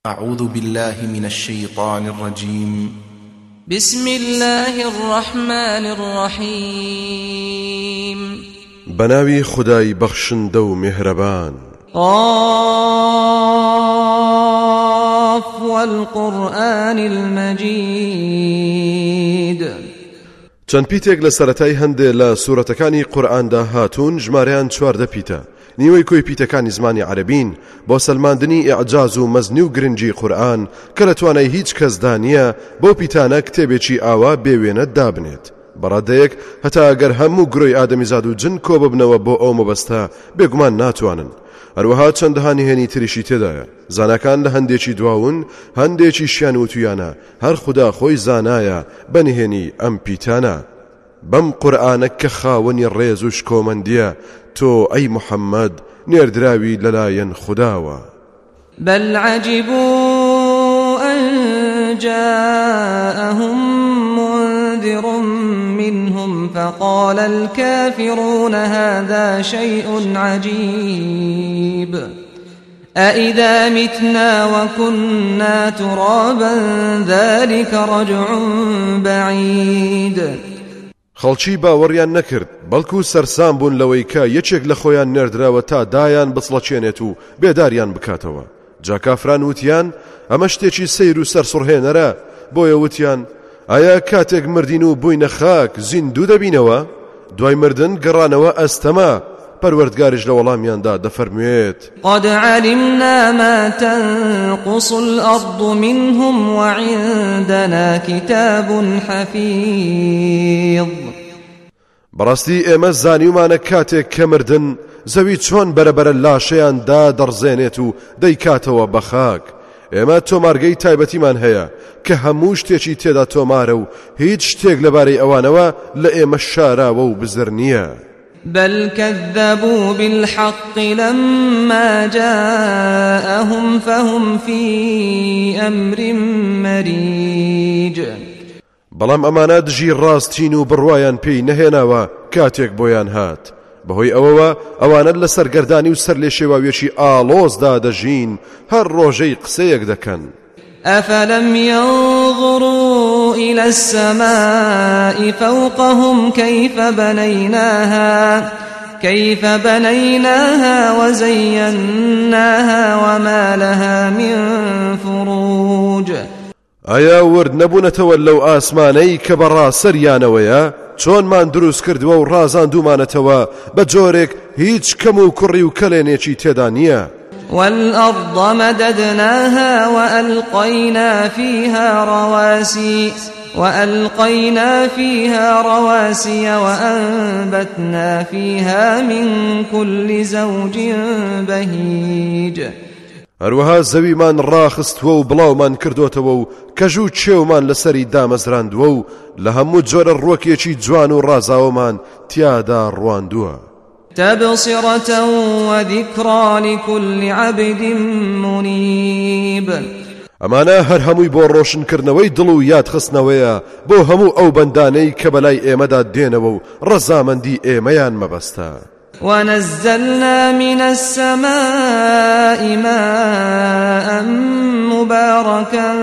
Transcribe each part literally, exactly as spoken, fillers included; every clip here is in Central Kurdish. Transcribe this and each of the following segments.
أعوذ بالله من الشيطان الرجيم. بسم الله الرحمن الرحيم. بناوي خداي بخشن دو مهربان. قاف والقرآن المجيد. چەند پیتێک لە سەرەتای هەندێ لە سوورەتەکانی قورئاندا هاتوون ژمارەیان چواردە پیتە. نیوەی کۆی پیتەکانی زمانی عەرەبین بۆ سەلماندنی ئیعجاز و مەزنی و گرنگی قورئان کە لە توانای هیچ کەسدا نییە بۆ پیتانە کتێبێکی ئاوا بێوێنە دابنێت. بەڕادەیەک هەتا ئەگەر هەموو گرۆی ئادەمیزاد و جن کۆ ببنەوە بۆ ئەو مەبەستە بێگومان ناتوانن. هەروەها چەندەها نهێنی تریشی تێدایە. زاناکان لە هەندێکی دواون هەندێکی شیان وتویانە هەر خوددا خۆی زانایە بەنهێنی ئەم پیتانە. بەم قورئانە کە خاوەنی ڕێز و شکۆمەندیە تۆ ئەی محەممەد نێردراوی لەلایەن خودداوە. بل عجبوا أن جاءهم منذر منهم فقال الكافرون هذا شيء عجيب أإذا متنا وكنا ترابا ذلك رجع بعيد. خەڵکی باوەڕیان نەکرد بەڵکو سەرسام بوون لەوەی کە یەکێک لە خۆیان نێردراوە تا دایان بچڵەچێنێت و بێداریان بکاتەوە. جا کافران وتیان ئەمە شتێکی سەیر و سەرسوڕهێنەرە بۆیە وتیان ئایا کاتێک مردین و بووینە خاک زیندوو دەبینەوە؟ دوای مردن گەڕانەوە ئەستەما. پەروەردگاریش لە وەڵامیاندا دەفەرموێت قد علمنا ما تنقص الأرض منهم وعندنا كتاب حفيظ. بەڕاستی ئێمە زانیومانە کاتێک کە مردن زەوی چۆن بەرەبەرە لاشەیاندا دەڕزێنێت و دەیکاتەوە بە خاک. ئێمە تۆمارگەی تایبەتیمان هەیە کە هەموو شتێکی تێدا تۆمارە و هیچ شتێک لەبارەی ئەوانەوە لە ئێمە شاراوە و بزر نییە. بل كذبوا بالحق لما جاءهم فهم في أمر مريج. بەڵام ئەمانە دژی ڕاستین و بڕوایان پێی نەهێناوە کاتێک بۆیان هات. بەهۆی ئەوەوە ئەوانە لە سەرگەردانی و سەر لێ شێواوێکی ئاڵۆزدا دەژین هەر ڕۆژەی قسەیەک دەکەن. أفلم ينظروا إلى السماء فوقهم كيف بنيناها كيف بنيناها وزيناها وما لها من فروج. ئایا ورد نەبوونەتەوە لەو ئاسمانەی کە بەڕا سەریانەوەیە چۆنمان دروست کردووە و ڕازاندومانەتەوە بە جۆرێک هیچ کەم و کوڕی و کەلێنێکی تێدا نییە. والأرض مددناها وألقينا فيها رواسي وألقينا فيها رواسي وأنبتنا فيها من كل زوج بهيج. هەروەها زەویمان ڕاخستووە و بڵاومان کردوتەوە و کەژوو چێومان لەسەری دامەزراندووە و لە هەموو جۆرە ڕووەکێکی جوان و ڕازاوەمان تیادا ڕواندووە. تبصرة وذكرى لكل عبد منيب. ئەمانە هەر هەمووی بۆ ڕۆشنکردنەوەی دڵ و یادخستنەوەیە بۆ هەموو ئەو بەندانەی کە بەلای ئێمەدا دێنەوە و ڕەزامەندی ئێمەیان مەبەستە. ونزلنا من السماء ماء مباركا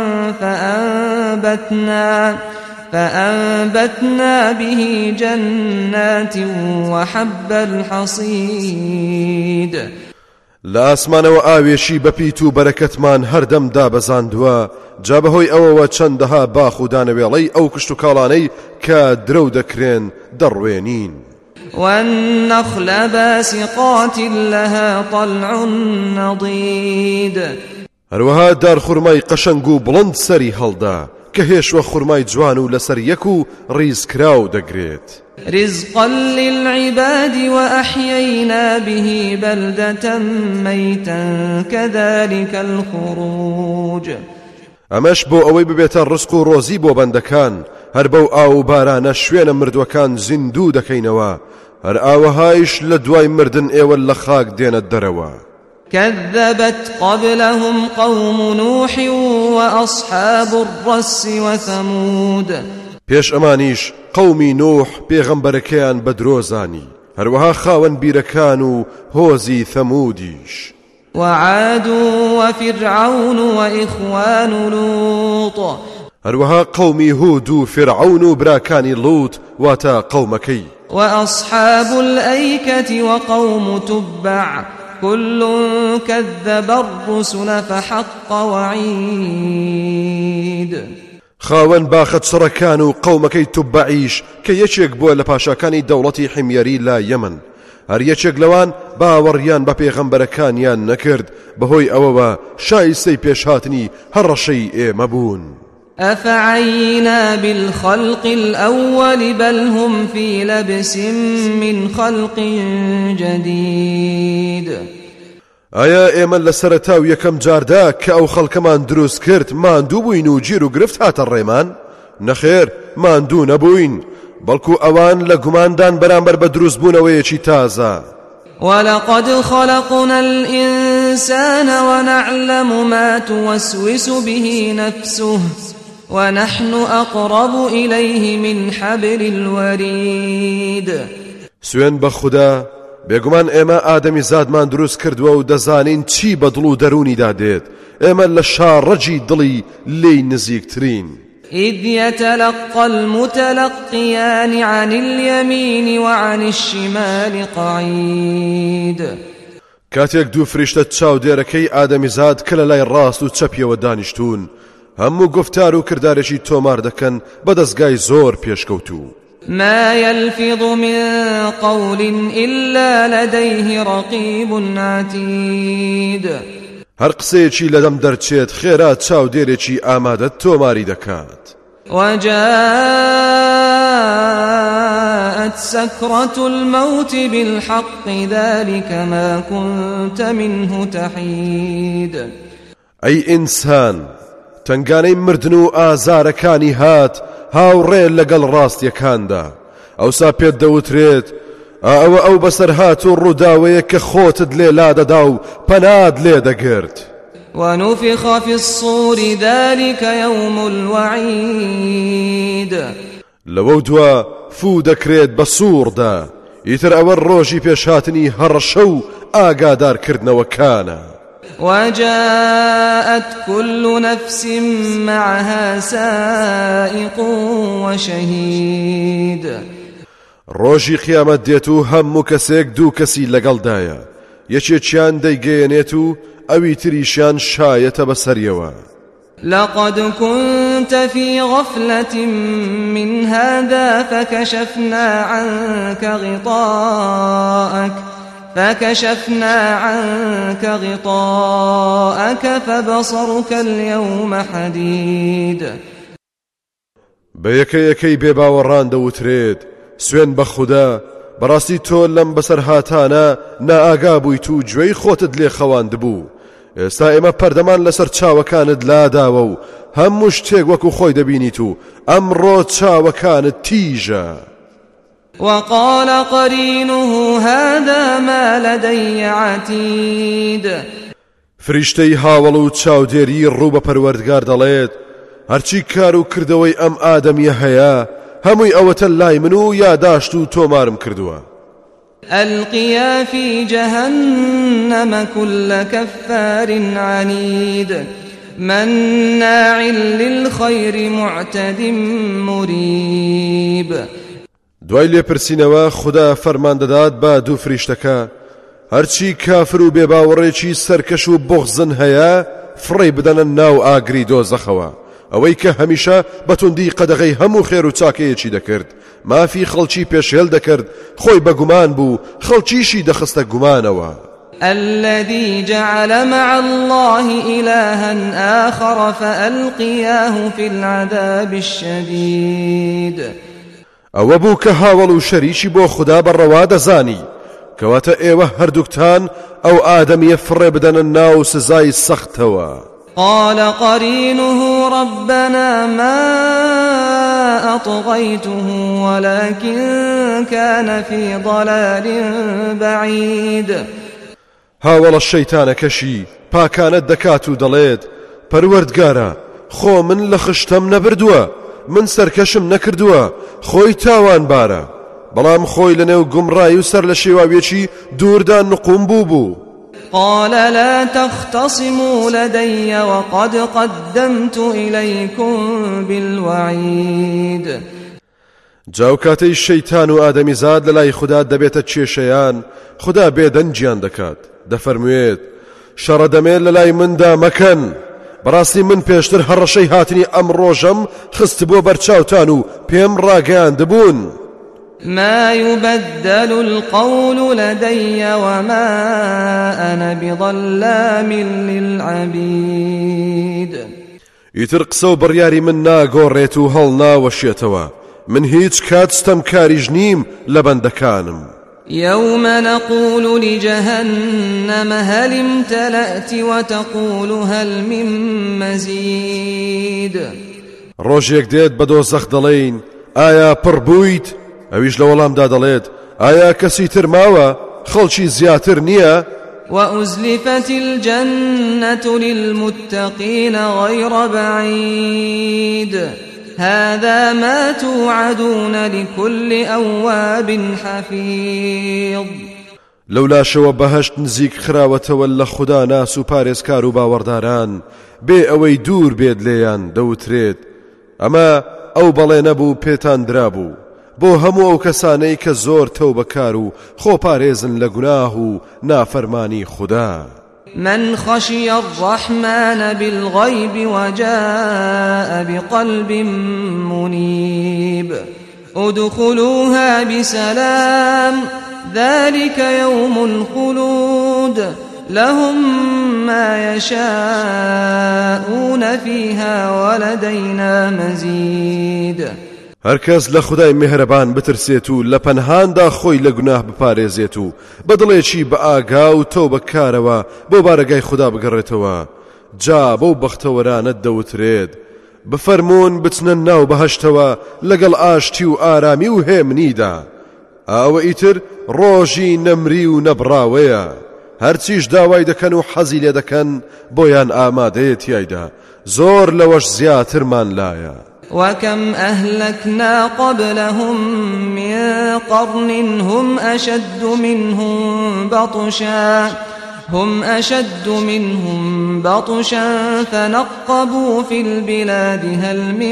فأنبتنا فأنبتنا به جنات وحب الحصيد. لە ئاسمانەوە ئاوێشی بەپیت و بەرەکەتمان هەردەم دابەزاندووە جا بەهۆی ئەوەوە چەندەها باخ و دانەوێڵەی ئەو کشت و کاڵانەی کە درەو دەکرێن دەڕوێنین. والنخل باسقات لها طلع نضيد. هەروەها دار خوڕمای قەشەنگ و بڵند سەری هەڵدا کە هێشوە خوڕمای جوان و لەسەر یەک و ڕیزکراو دەگرێت. رزقا للعباد وأحيينا به بلدة ميتا كذلك الخروج. ئەمەش بۆ ئەوەی ببێتە ڕزق و ڕۆزی بۆ بەندەکان هەر بەو ئاو بارانە شوێنە مردوەکان زیندوو دەکەینەوە هەر ئاوەهایش لە دوای مردن ئێوە لە خاک دێنە دەرەوە. كذبت قبلهم قوم نوح وأصحاب الرس وثمود. پێش ئەمانیش قەومی نوح پێغەمبەرەکەیان بە درۆزانی هەروەها خاوەن بیرەکان و هۆزی ثەمودیش. وعاد وفرعون وإخوان لوط هروها قومي هود فرعون وبراكاني لوط واتا قومكي وأصحاب الأيكة وقوم تبع كل كذب الرسل فحق وعيد خاوەن باخەت سڕەکان و قەومەکەی توبعیش کە یەکێک بووە لە پاشاکانی دەوڵەتی حیمێری لا یەمن هەر یەکێک لەوان باوەڕیان بە پێغەمبەرەکانیان نەکرد بەهۆی ئەوەوە شایستەی پێشهاتنی هەڕەشەی ئێمە بوون. أفعينا بالخلق الأول بل هم في لبس من خلق جديد ئایا ئێمە لە سەرەتاو یەکەم جاردا کە ئەو خەڵکەمان دروست کرد ماندوو بووین و گیر و گرفت هاتە ڕێمان؟ نەخێر ماندوو نەبووین بەڵکو ئەوان لە گوماندان بەرامبەر بە دروستبوونەوەیەکی تازە. ولقد خلقنا الإنسان ونعلم ما توسوس به نفسه ونحن أقرب إليه من حبل الوريد. سوێن بە خودا بێگومان ئێمە ئادەمی زادمان دروست کردووە و دەزانین چی بە دڵ و دەرونیدا دێت. ئێمە لە شاڕەجی دڵی لێی نزیکترین. إذ يتلقى المتلقيان عن اليمين وعن الشمال قعيد. کاتێک دوو فریشتە چاودێرەکەی ئادەمیزاد کە لە لای ڕاست و چەپیەوە دانیشتون هەموو گفتار و کردارێکی تۆمار دەکەن بە دەستگای زۆر پێشکەوتوو. ما يلفظ من قول إلا لديه رقيب عتيد. هەر قسەیەکی لەدەم دەرچێت خێرا چاودێرێکی ئامادە تۆماری دەکات. وجاءت سكرة الموت بالحق ذلك ما كنت منه تحيد. ئەی ئینسان تنگانەی مردن و ئازارەکانی هات هاوڕێ لەگەڵ ڕاستیەکاندا ئەوسا پێت دەوترێت ئەوە ئەو بەسەر هات و ڕووداوەیە کە خۆتت لێ لادەدا و پەناد لێ دەگرت. ونفخ في الصور ذلك يوم الوعيد. لەوە دووە فوو دەکرێت بە سووردا ئیتر ئەوە ڕۆژی پێشهاتنی هەڕەشە و ئاگادارکردنەوەکانە. وجاءت كل نفس معها سائق وشهيد. ڕۆژی قیامەت دێت و هەموو کەسێک دوو کەسی لەگەڵدایە یەکێکیان دەیگەیەنێت و ئەوی تریشیان شایەتە بەسەریەوە. لقد كنت في غفلة من هذا فكشفنا عنك غطاءك فكشفنا عنك غطاءك فبصرك اليوم حديد. بەیەکە یەکەی بێباوەڕان دەوترێت سوێن بە خودا بەڕاستی تۆ لەم بەسەر هاتانە نائاگا بوویت و گوێی خۆتت لێ خەواند بوو. ئێستا ئێمە پەردەمان لەسەر چاوەکانت لاداوە و هەموو شتێک وەکو خۆی دەبینیت و ئەمڕۆ چاوەکانت تیژە. وقال قرينه هذا ما لدي عتيد. فریشتەی هاوڵ و چاودێری ڕوو بە پەروەردگار دەڵێت هەرچی کار و کردەوەی ئەم ئادەمیە هەیە هەمووی ئەوەتە لای من و یاداشت و تۆمارم کردووە. ألقيا في جهنم كل كفار عنيد مناع للخير معتد مريب. دوای لێپرسینەوە خدا فەرمان دەدات بە دوو فریشتەکە هەرچی کافر و بێباوەڕێکی سەرکەش و بغزن هەیە فڕێ بدەنە ناو ئاگری دۆزەخەوە ئەوەی کە هەمیشە بەتوندی قەدەغەی هەموو خێر و چاکەیەکی دەکرد مافی خەڵکی پێشێل دەکرد خۆی بە گومان بوو خەڵکیشی دەخستە گومانەوە. الذي جعل مع الله إلها آخر فألقياه في العذاب الشديد. ئەوە بوو کە هاوڵ و شەریکی بۆ خوددا بەڕەوا دەزانی کەواتە ئێوە هەردووکتان ئەو ئادەمیە فڕێ بدەنە ناو سزای سەختەوە. قال قرينه ربنا ما أطغيته ولكن كان في ضلال بعيد. هاوڵە شەیتانەکەشی پاکانت دەکات و دەڵێت پەروەردگارە خۆ من لە خشتەم نەبردووە من سەرکەشم نەکردووە خۆی تاوان بارە بەڵام خۆی لە نێو گومڕایی و سەر لە شێواویەکی دووردا نقوم بوو بوو. قال لا تختصموا لدي وقد قدمت إليكم بالوعيد. جاو کاتەی شەیتان و ئادەمیزاد لەلای خوددا دەبێتە کێشەیان خوددا بێدەنجیان دەکات دەفەرموێت شەڕە دەمێت لەلای مندا مەکەن بەڕاستی من پێشتر هەڕەشەی هاتنی ئەم ڕۆژەم خست بۆ بەرچاوتان و پێم ڕاگەیاندبوون. ما يبدل القول لدي وما أنا بظلام للعبيد. ئیتر قسە و بڕیاری من ناگۆڕێت و هەڵ ناوەشێتەوە من هیچ کاتستەم کاریش نیم لە بەندەکانم. يوم نقول لجهنم هل امتلأت وتقول هل من مزيد. ڕۆژێک دێت بە دۆزەخ دەڵێین ئایا پڕ بوویت؟ ئەویش لە وەڵامدا دەڵێت ئایا کەسی تر ماوە خەڵکی زیاتر نییە؟ وأزلفت الجنة للمتقين غير بعيد هذا ما توعدون لكل أواب حفيظ. لولا شەوە بەهەشت نزیک خراوەتەوە لە خوددا ناس و پارێزکار و باوەڕداران بێ ئەوەی دوور بێت لێیان دەوترێت ئەمە ئەو بەڵێ نەبوو پێتان درابوو بۆ هەموو ئەو کەسانەی کە زۆر تەوبەکار و خۆپارێزن لە گوناه و نافەرمانی خوددا. من خشي الرحمن بالغيب وجاء بقلب منيب ادخلوها بسلام ذلك يوم الخلود لهم ما يشاءون فيها ولدينا مزيد. هەرکەس لە خودای میهرەبان بترسێت و لە پەنهاندا خۆی لە گوناه بپارێزێت و بەدڵێکی بە ئاگا و تەوبەکارەوە بۆ بارەگای خوددا بگەڕێتەوە جا بەو بەختەوەرانە دەوترێت بفەرمونون بچنە ناو بەهەشتەوە لەگەڵ ئاشتی و ئارامی و هێمنیدا. ئەوە ئیتر ڕۆژی نەمری و نەبراوەیە هەرچیش داوای دەکەن و حەزی لێ دەکەن بۆیان ئامادەیە تیایدا زۆر لەوەش زیاترمان لایە. وكم أهلكنا قبلهم من قرن هم أشد منهم بطشا هم أشد منهم بطشا فنقبوا في البلاد هل من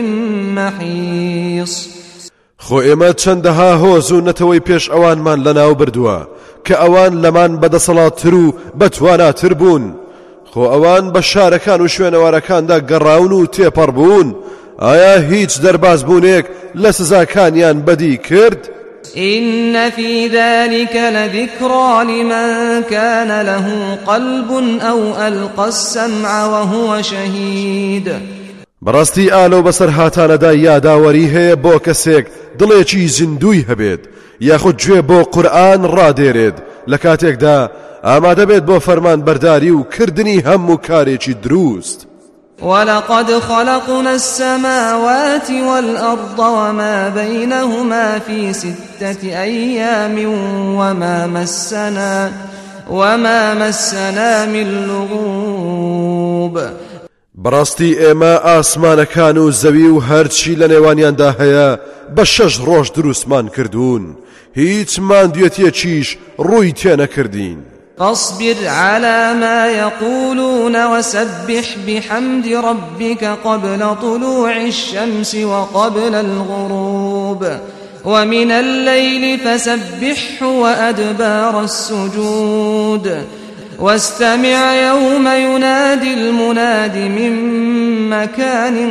محيص. خۆ ئێمە چەندەها هۆز و نەتەوەی پێش ئەوانمان لەناو بردووە کە ئەوان لەمان بەدەسەڵاتتر و بەتواناتر بوون. خۆ ئەوان بە شارەکان و شوێنەوارەکاندا گەڕاون و تێپەڕ بوون. آیا هیچ دەرباز بوونێک لە سزاکانیان بەدی کرد؟ إن في ذلك لذكرى لمن كان له قلب أو ألقى السمع وهو شهيد. بەڕاستی ئالۆ بەسەر هاتانەدا یاداوەری هەیە بۆ کەسێک دڵێکی زیندوی هەبێت یاخود گوێ بۆ قورئان ڕادێرێت لە کاتێکدا ئامادە بێت بۆ فەرمان بەرداری و کردنی هەموو کارێکی دروست. ولقد خلقنا السماوات والأرض وما بينهما في ستة أيام وما مسنا وما مسنا من لغوب. بەڕاستی ئێمە ئاسمانەکان و زەوی و هەرچی لە نێوانیاندا هەیە بە شەش ڕۆژ دروستمان کردوون هیچ ماندوێتیەکیش ڕووی تێنەکردین. فاصبر على ما يقولون وسبح بحمد ربك قبل طلوع الشمس وقبل الغروب ومن الليل فسبحه وأدبار السجود واستمع يوم ينادي المناد من مكان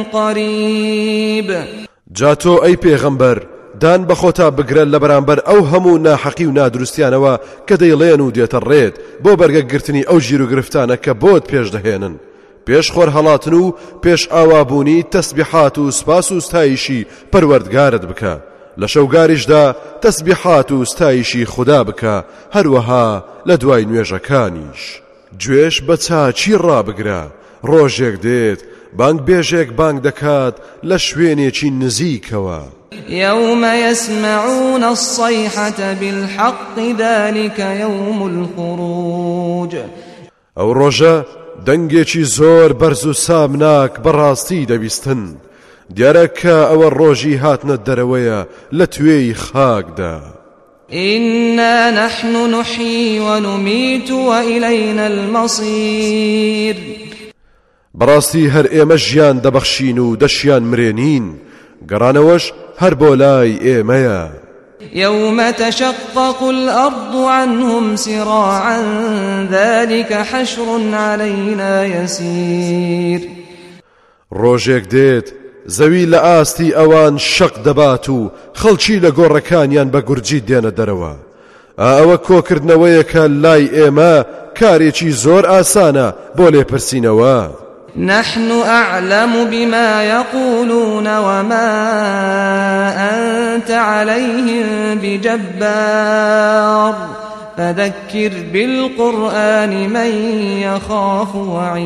قريب. جاتو أي پیغمبر دان بخۆتا بگرە لە بەرامبەر ئەو هەموو ناحەقی و نادروستیانەوە کە دەیڵێن و دێتە ڕێت بۆ بەرگەگرتنی ئەو ژیر و گرفتانە کە بۆت پێش دەهێنن پێش خۆر هەڵاتن و پێش ئاوابوونی تەسبیحات و سپاس و ستایشی پەروەردگارت بکە لە شەوگاریشدا تەسبیحات و ستایشی خوددا بکە هەروەها لە دوای نوێژەکانیش گوێش بە چاچی ڕابگرە ڕۆژێک دێت بانگ بێژێک بانگ دەکات لە شوێنێکی نزیکەوە. يوم يسمعون الصيحة بالحق ذلك يوم الخروج. ئەو ڕۆژە دەنگێکی زۆر بەرز و سامناک بەڕاستی دەبیستن دیارە کە ئەوە ڕۆژی هاتنە دەرەوەیە لە توێی خاکدا. إنا نحن نحيي ونميت وإلينا المصير بەڕاستی هەر ئێمە ژیان دەبەخشین و دەشیان مرێنین گەڕانەوەش هەر بۆ لای ئێمەیە. يوم تشقق الأرض عنهم سراعا ذلك حشر علينا يسير ڕۆژێک دێت زەوی لە ئاستی ئەوان شەق دەبات و خەڵکی لە گۆڕەکانیان بە گورجی دێنە دەرەوە. ئەوە کۆکردنەوەیەکە لای ئێمە کارێکی زۆر ئاسانە بۆ لێپرسینەوە. نحن أعلم بما يقولون وما أنت عليهم بجبار فذكر بالقرآن من يخاف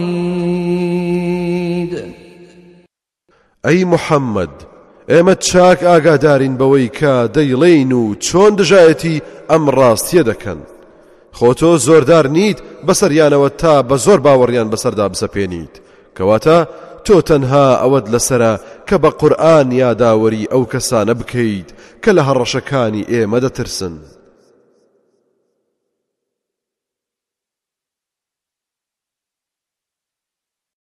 وعيد. ئەی محەممەد ئێمە چاک ئاگادارین بەوەی کە دەیڵێین و چۆن دژایەتی ئەم ڕاستیە دەکەن. خۆ تۆ زۆردار نیت بەسەریانەوە تا بە زۆر باوەڕیان بەسەردا بسەپێنیت کەواتە تۆ تەنها ئەوەت لەسرە کە بە قورئان یاداوەری ئەو کەسانە بکەیت کە لە هەڕەشەکانی ئێمە دەترسن.